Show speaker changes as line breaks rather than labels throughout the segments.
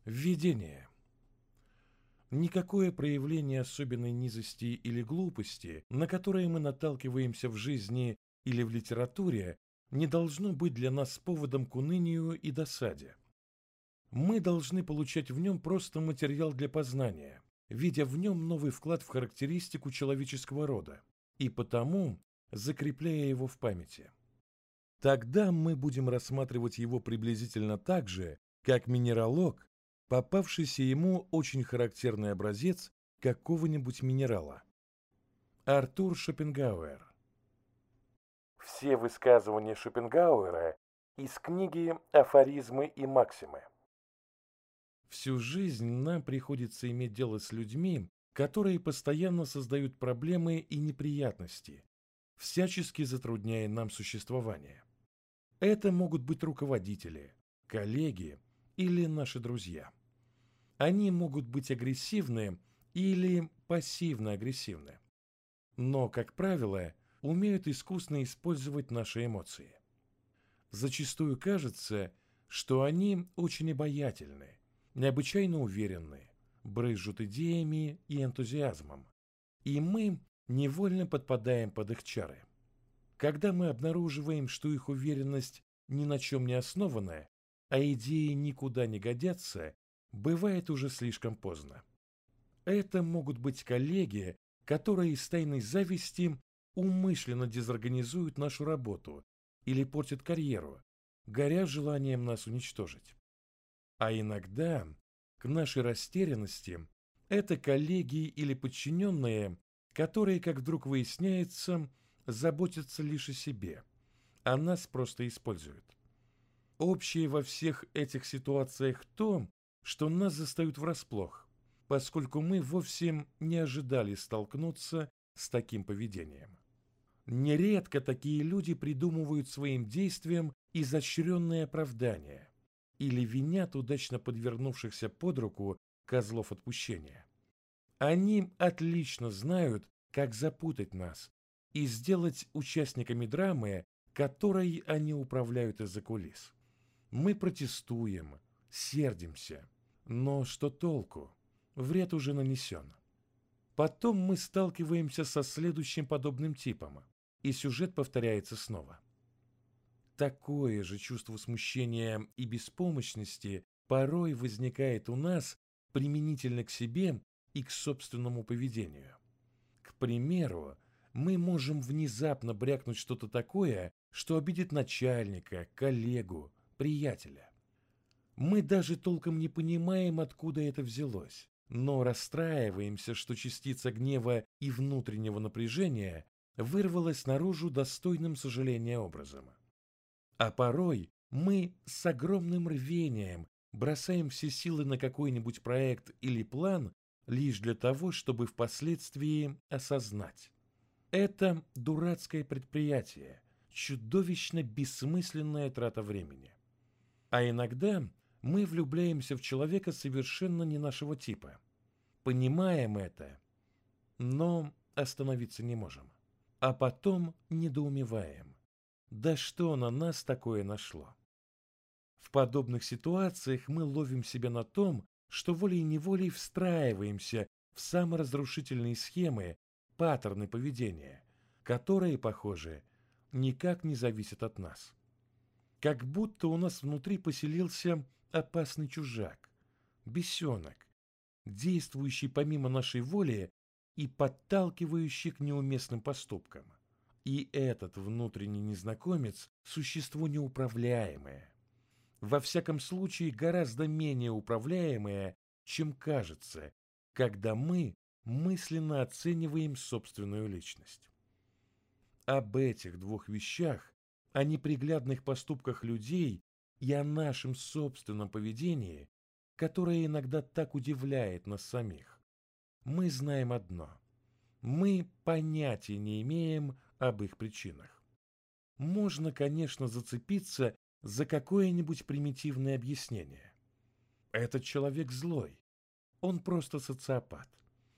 Введение. Никакое проявление особенной низости или глупости, на которые мы наталкиваемся в жизни или в литературе, не должно быть для нас поводом к унынию и досаде. Мы должны получать в нем просто материал для познания, видя в нем новый вклад в характеристику человеческого рода, и потому закрепляя его в памяти. Тогда мы будем рассматривать его приблизительно так же, как минералог, попавшийся ему очень характерный образец какого-нибудь минерала. Артур Шопенгауэр. Все высказывания Шопенгауэра из книги «Афоризмы и максимы». Всю жизнь нам приходится иметь дело с людьми, которые постоянно создают проблемы и неприятности, всячески затрудняя нам существование. Это могут быть руководители, коллеги или наши друзья. Они могут быть агрессивны или пассивно-агрессивны, но, как правило, умеют искусно использовать наши эмоции. Зачастую кажется, что они очень обаятельны, необычайно уверенны, брызжут идеями и энтузиазмом, и мы невольно подпадаем под их чары. Когда мы обнаруживаем, что их уверенность ни на чем не основана, а идеи никуда не годятся, бывает уже слишком поздно. Это могут быть коллеги, которые из тайной зависти умышленно дезорганизуют нашу работу или портят карьеру, горя желанием нас уничтожить. А иногда, к нашей растерянности, это коллеги или подчиненные, которые, как вдруг выясняется, заботятся лишь о себе, а нас просто используют. Общее во всех этих ситуациях то, что нас застают врасплох, поскольку мы вовсе не ожидали столкнуться с таким поведением. Нередко такие люди придумывают своим действиям изощренные оправдания или винят удачно подвернувшихся под руку козлов отпущения. Они отлично знают, как запутать нас и сделать участниками драмы, которой они управляют из-за кулис. Мы протестуем, сердимся, но что толку? Вред уже нанесен. Потом мы сталкиваемся со следующим подобным типом, и сюжет повторяется снова. Такое же чувство смущения и беспомощности порой возникает у нас применительно к себе и к собственному поведению. К примеру, мы можем внезапно брякнуть что-то такое, что обидит начальника, коллегу, приятеля. Мы даже толком не понимаем, откуда это взялось, но расстраиваемся, что частица гнева и внутреннего напряжения вырвалась наружу достойным сожаления образом. А порой мы с огромным рвением бросаем все силы на какой-нибудь проект или план лишь для того, чтобы впоследствии осознать. Это дурацкое предприятие, чудовищно бессмысленная трата времени. А иногда мы влюбляемся в человека совершенно не нашего типа. Понимаем это, но остановиться не можем. А потом недоумеваем. Да что на нас такое нашло? В подобных ситуациях мы ловим себя на том, что волей-неволей встраиваемся в саморазрушительные схемы, паттерны поведения, которые, похоже, никак не зависят от нас. Как будто у нас внутри поселился опасный чужак, бесенок, действующий помимо нашей воли и подталкивающий к неуместным поступкам. И этот внутренний незнакомец – существо неуправляемое. Во всяком случае, гораздо менее управляемое, чем кажется, когда мы мысленно оцениваем собственную личность. Об этих двух вещах, о неприглядных поступках людей и о нашем собственном поведении, которое иногда так удивляет нас самих, мы знаем одно. Мы понятия не имеем об их причинах. Можно, конечно, зацепиться за какое-нибудь примитивное объяснение. Этот человек злой, он просто социопат.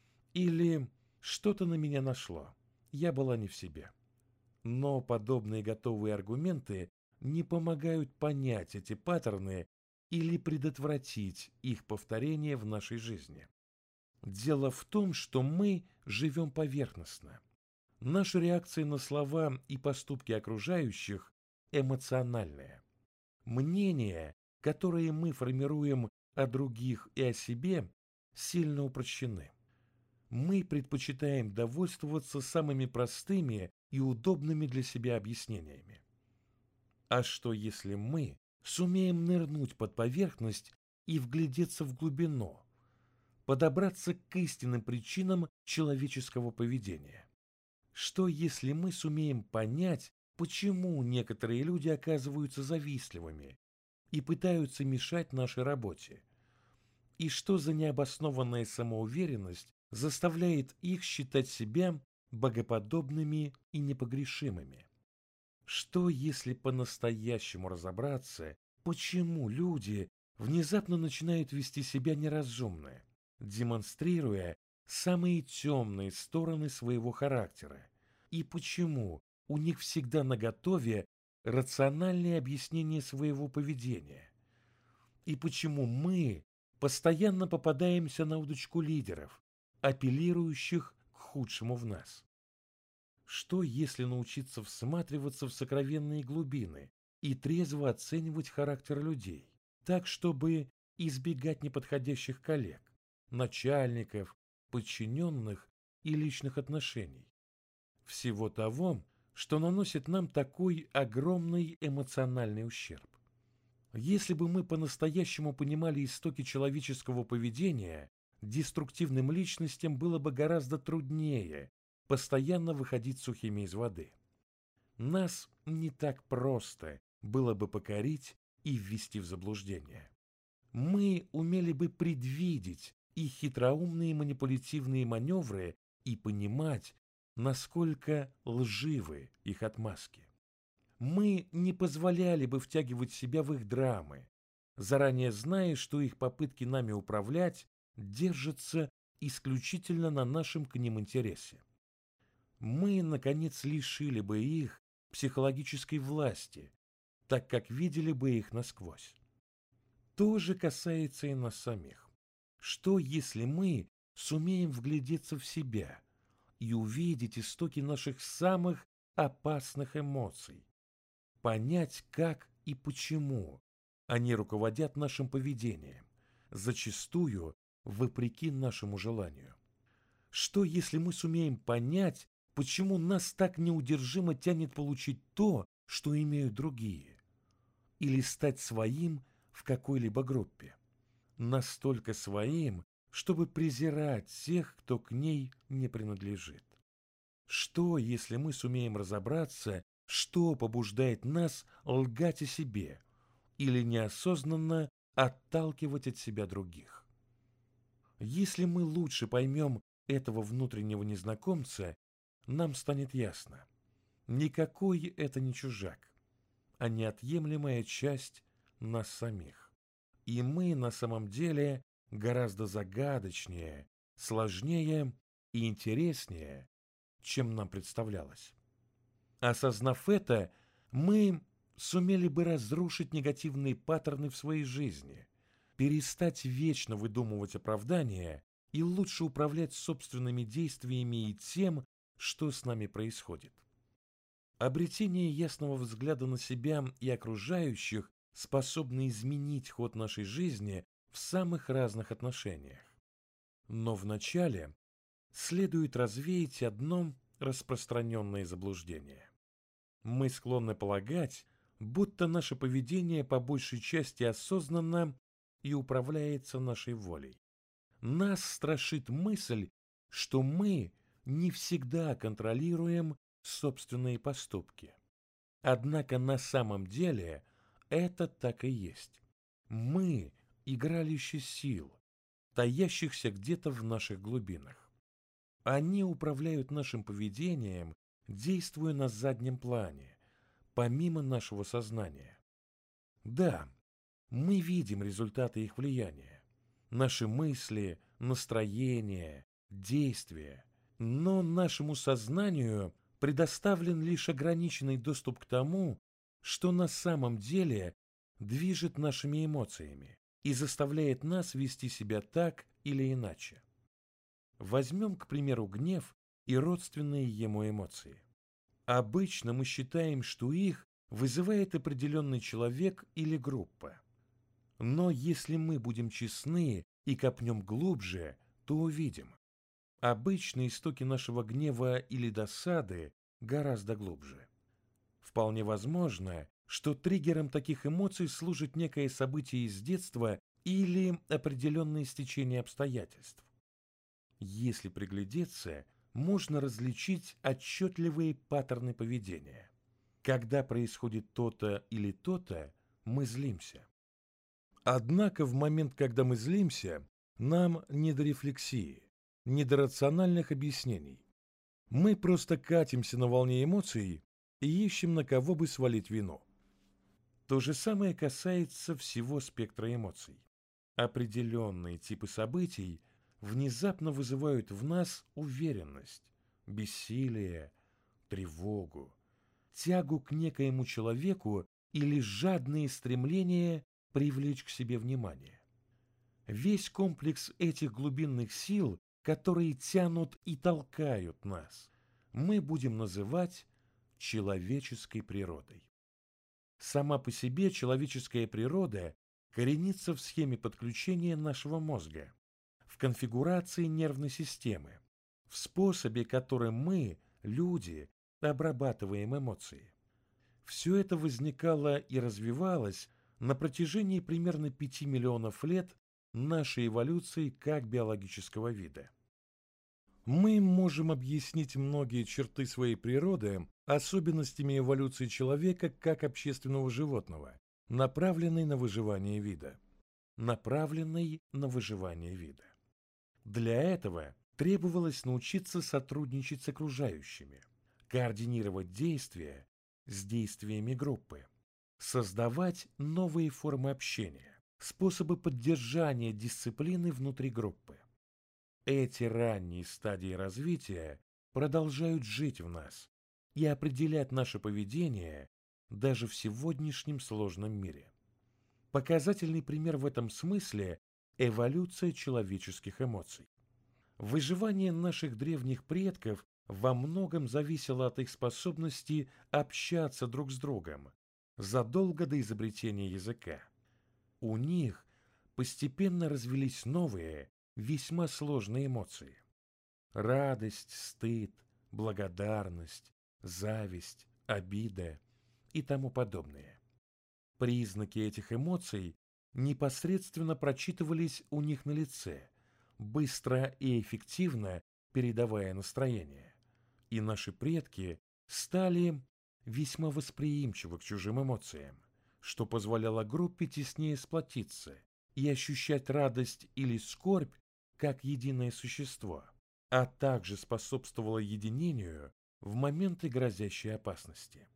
Или что-то на меня нашло, я была не в себе. Но подобные готовые аргументы не помогают понять эти паттерны или предотвратить их повторение в нашей жизни. Дело в том, что мы живем поверхностно. Наши реакции на слова и поступки окружающих эмоциональные. Мнения, которые мы формируем о других и о себе, сильно упрощены. Мы предпочитаем довольствоваться самыми простыми и удобными для себя объяснениями. А что если мы сумеем нырнуть под поверхность и вглядеться в глубину, подобраться к истинным причинам человеческого поведения? Что если мы сумеем понять, почему некоторые люди оказываются завистливыми и пытаются мешать нашей работе? И что за необоснованная самоуверенность заставляет их считать себя богоподобными и непогрешимыми? Что если по-настоящему разобраться, почему люди внезапно начинают вести себя неразумно, демонстрируя самые темные стороны своего характера, и почему у них всегда наготове рациональные объяснения своего поведения, и почему мы постоянно попадаемся на удочку лидеров, апеллирующих к худшему в нас? Что, если научиться всматриваться в сокровенные глубины и трезво оценивать характер людей, так, чтобы избегать неподходящих коллег, начальников, подчиненных и личных отношений? Всего того, что наносит нам такой огромный эмоциональный ущерб. Если бы мы по-настоящему понимали истоки человеческого поведения, деструктивным личностям было бы гораздо труднее постоянно выходить сухими из воды. Нас не так просто было бы покорить и ввести в заблуждение. Мы умели бы предвидеть их хитроумные манипулятивные маневры и понимать, насколько лживы их отмазки. Мы не позволяли бы втягивать себя в их драмы, заранее зная, что их попытки нами управлять держатся исключительно на нашем к ним интересе. Мы, наконец, лишили бы их психологической власти, так как видели бы их насквозь. То же касается и нас самих. Что, если мы сумеем вглядеться в себя и увидеть истоки наших самых опасных эмоций, понять, как и почему они руководят нашим поведением, зачастую вопреки нашему желанию? Что, если мы сумеем понять, почему нас так неудержимо тянет получить то, что имеют другие, или стать своим в какой-либо группе? Настолько своим, чтобы презирать тех, кто к ней не принадлежит. Что, если мы сумеем разобраться, что побуждает нас лгать о себе или неосознанно отталкивать от себя других? Если мы лучше поймем этого внутреннего незнакомца, нам станет ясно. Никакой это не чужак, а неотъемлемая часть нас самих. И мы на самом деле гораздо загадочнее, сложнее и интереснее, чем нам представлялось. Осознав это, мы сумели бы разрушить негативные паттерны в своей жизни, перестать вечно выдумывать оправдания и лучше управлять собственными действиями и тем, что с нами происходит. Обретение ясного взгляда на себя и окружающих способно изменить ход нашей жизни в самых разных отношениях. Но вначале следует развеять одно распространенное заблуждение. Мы склонны полагать, будто наше поведение по большей части осознанно и управляется нашей волей. Нас страшит мысль, что мы не всегда контролируем собственные поступки. Однако на самом деле это так и есть. Мы – игралище сил, таящихся где-то в наших глубинах. Они управляют нашим поведением, действуя на заднем плане, помимо нашего сознания. Да, мы видим результаты их влияния. Наши мысли, настроения, действия. Но нашему сознанию предоставлен лишь ограниченный доступ к тому, что на самом деле движет нашими эмоциями и заставляет нас вести себя так или иначе. Возьмем, к примеру, гнев и родственные ему эмоции. Обычно мы считаем, что их вызывает определенный человек или группа. Но если мы будем честны и копнем глубже, то увидим. Обычно истоки нашего гнева или досады гораздо глубже. Вполне возможно, что триггером таких эмоций служит некое событие из детства или определенное стечение обстоятельств. Если приглядеться, можно различить отчетливые паттерны поведения. Когда происходит то-то или то-то, мы злимся. Однако в момент, когда мы злимся, нам не до рефлексии, не до рациональных объяснений. Мы просто катимся на волне эмоций и ищем, на кого бы свалить вину. То же самое касается всего спектра эмоций. Определенные типы событий внезапно вызывают в нас уверенность, бессилие, тревогу, тягу к некоему человеку или жадные стремления привлечь к себе внимание. Весь комплекс этих глубинных сил, которые тянут и толкают нас, мы будем называть человеческой природой. Сама по себе человеческая природа коренится в схеме подключения нашего мозга, в конфигурации нервной системы, в способе, которым мы, люди, обрабатываем эмоции. Все это возникало и развивалось на протяжении примерно 5 миллионов лет нашей эволюции как биологического вида. Мы можем объяснить многие черты своей природы особенностями эволюции человека как общественного животного, направленной на выживание вида. Для этого требовалось научиться сотрудничать с окружающими, координировать действия с действиями группы, создавать новые формы общения, способы поддержания дисциплины внутри группы. Эти ранние стадии развития продолжают жить в нас и определять наше поведение даже в сегодняшнем сложном мире. Показательный пример в этом смысле – эволюция человеческих эмоций. Выживание наших древних предков во многом зависело от их способности общаться друг с другом задолго до изобретения языка. У них постепенно развились новые, весьма сложные эмоции. Радость, стыд, благодарность, зависть, обида и тому подобное. Признаки этих эмоций непосредственно прочитывались у них на лице, быстро и эффективно передавая настроение. И наши предки стали весьма восприимчивы к чужим эмоциям, что позволяло группе теснее сплотиться и ощущать радость или скорбь как единое существо, а также способствовало единению в моменты грозящей опасности.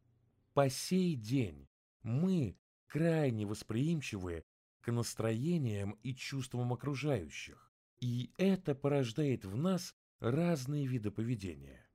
По сей день мы крайне восприимчивы к настроениям и чувствам окружающих, и это порождает в нас разные виды поведения.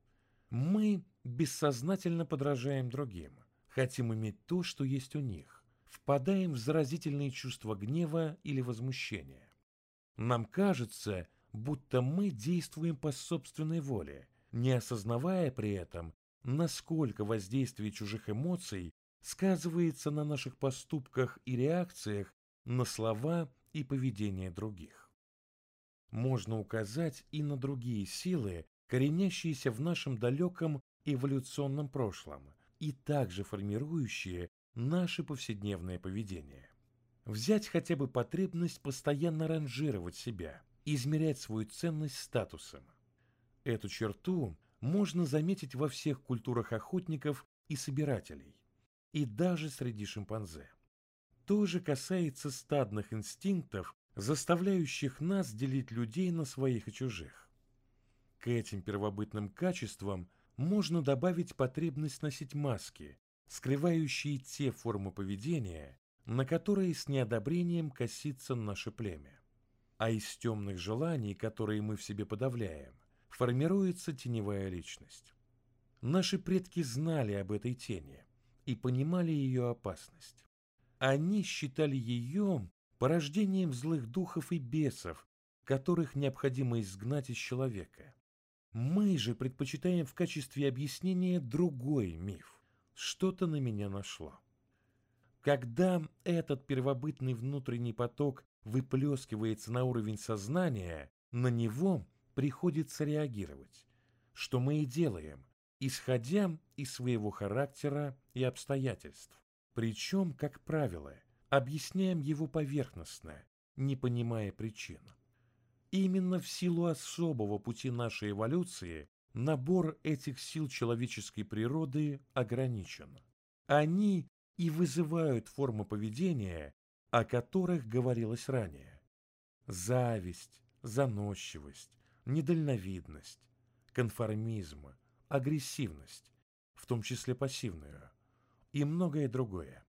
Мы бессознательно подражаем другим, хотим иметь то, что есть у них, впадаем в заразительные чувства гнева или возмущения. Нам кажется, будто мы действуем по собственной воле, не осознавая при этом, насколько воздействие чужих эмоций сказывается на наших поступках и реакциях на слова и поведение других. Можно указать и на другие силы, коренящиеся в нашем далеком эволюционном прошлом и также формирующие наше повседневное поведение. Взять хотя бы потребность постоянно ранжировать себя, измерять свою ценность статусом. Эту черту можно заметить во всех культурах охотников и собирателей, и даже среди шимпанзе. То же касается стадных инстинктов, заставляющих нас делить людей на своих и чужих. К этим первобытным качествам можно добавить потребность носить маски, скрывающие те формы поведения, на которые с неодобрением косится наше племя. А из темных желаний, которые мы в себе подавляем, формируется теневая личность. Наши предки знали об этой тени и понимали ее опасность. Они считали ее порождением злых духов и бесов, которых необходимо изгнать из человека. Мы же предпочитаем в качестве объяснения другой миф. Что-то на меня нашло. Когда этот первобытный внутренний поток выплескивается на уровень сознания, на него приходится реагировать, что мы и делаем, исходя из своего характера и обстоятельств. Причем, как правило, объясняем его поверхностно, не понимая причин. Именно в силу особого пути нашей эволюции набор этих сил человеческой природы ограничен. Они и вызывают формы поведения, о которых говорилось ранее. Зависть, заносчивость, недальновидность, конформизм, агрессивность, в том числе пассивную, и многое другое.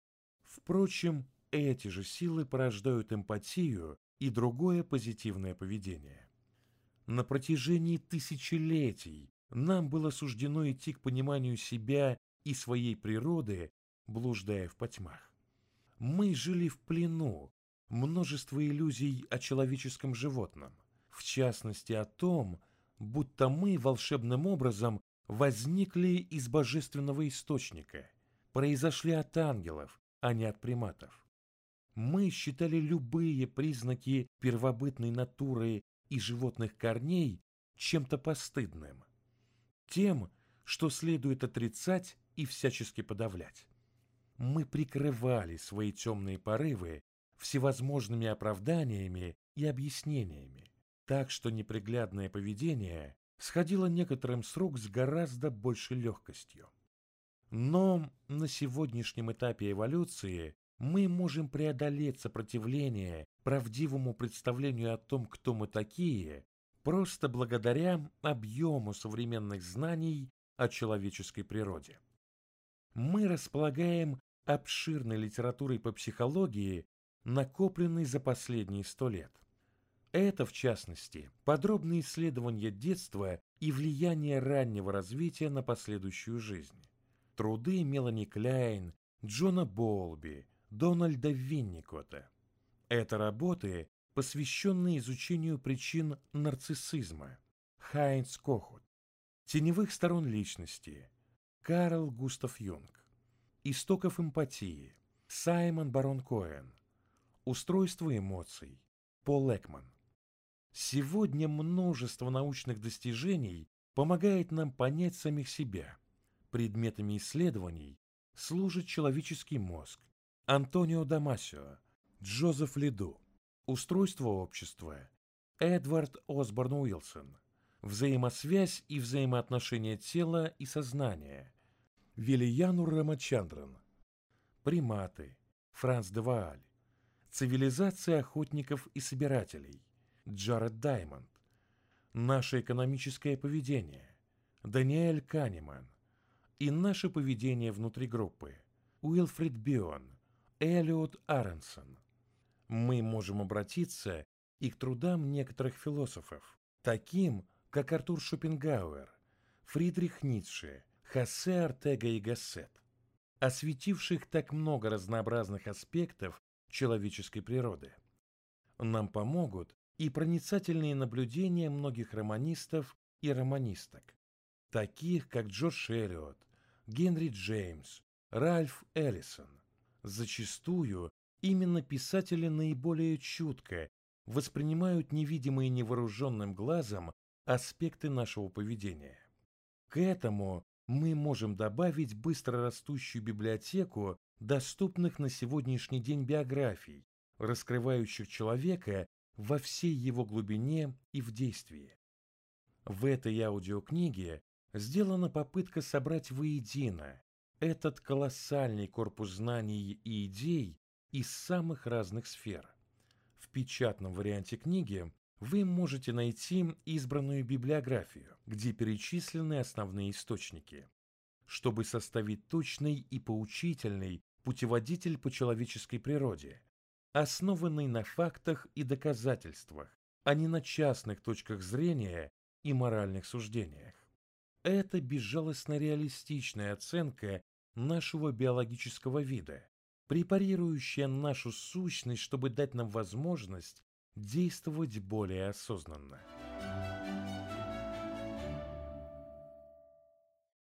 Впрочем, эти же силы порождают эмпатию и другое позитивное поведение. На протяжении тысячелетий нам было суждено идти к пониманию себя и своей природы, блуждая в потьмах. Мы жили в плену множества иллюзий о человеческом животном, в частности о том, будто мы волшебным образом возникли из божественного источника, произошли от ангелов, а не от приматов. Мы считали любые признаки первобытной натуры и животных корней чем-то постыдным, тем, что следует отрицать и всячески подавлять. Мы прикрывали свои темные порывы всевозможными оправданиями и объяснениями, так что неприглядное поведение сходило некоторым с рук с гораздо большей легкостью. Но на сегодняшнем этапе эволюции мы можем преодолеть сопротивление правдивому представлению о том, кто мы такие, просто благодаря объему современных знаний о человеческой природе. Мы располагаем обширной литературой по психологии, накопленной за последние 100 лет. Это, в частности, подробные исследования детства и влияние раннего развития на последующую жизнь. Труды Мелани Кляйн, Джона Болби, Дональда Винникота. Это работы, посвященные изучению причин нарциссизма. Хайнц Кохут. Теневых сторон личности. Карл Густав Юнг. Истоков эмпатии. Саймон Барон Коэн. Устройство эмоций. Пол Экман. Сегодня множество научных достижений помогает нам понять самих себя. Предметами исследований служит человеческий мозг. Антонио Дамасио, Джозеф Лиду. Устройство общества. Эдвард Осборн Уилсон. Взаимосвязь и взаимоотношения тела и сознания. Вилиянур Рамачандран. Приматы. Франц де Вааль. Цивилизация охотников и собирателей. Джаред Даймонд. Наше экономическое поведение. Даниэль Канеман. И наше поведение внутри группы. Уилфрид Бион. Элиот Аренсон. Мы можем обратиться и к трудам некоторых философов, таким как Артур Шопенгауэр, Фридрих Ницше, Хосе Ортега и Гассет, осветивших так много разнообразных аспектов человеческой природы. Нам помогут и проницательные наблюдения многих романистов и романисток, таких как Джордж Элиот, Генри Джеймс, Ральф Эллисон. Зачастую именно писатели наиболее чутко воспринимают невидимые невооруженным глазом аспекты нашего поведения. К этому мы можем добавить быстро растущую библиотеку доступных на сегодняшний день биографий, раскрывающих человека во всей его глубине и в действии. В этой аудиокниге сделана попытка собрать воедино этот колоссальный корпус знаний и идей из самых разных сфер. В печатном варианте книги вы можете найти избранную библиографию, где перечислены основные источники, чтобы составить точный и поучительный путеводитель по человеческой природе, основанный на фактах и доказательствах, а не на частных точках зрения и моральных суждениях. Это безжалостно реалистичная оценка нашего биологического вида, препарирующая нашу сущность, чтобы дать нам возможность действовать более осознанно.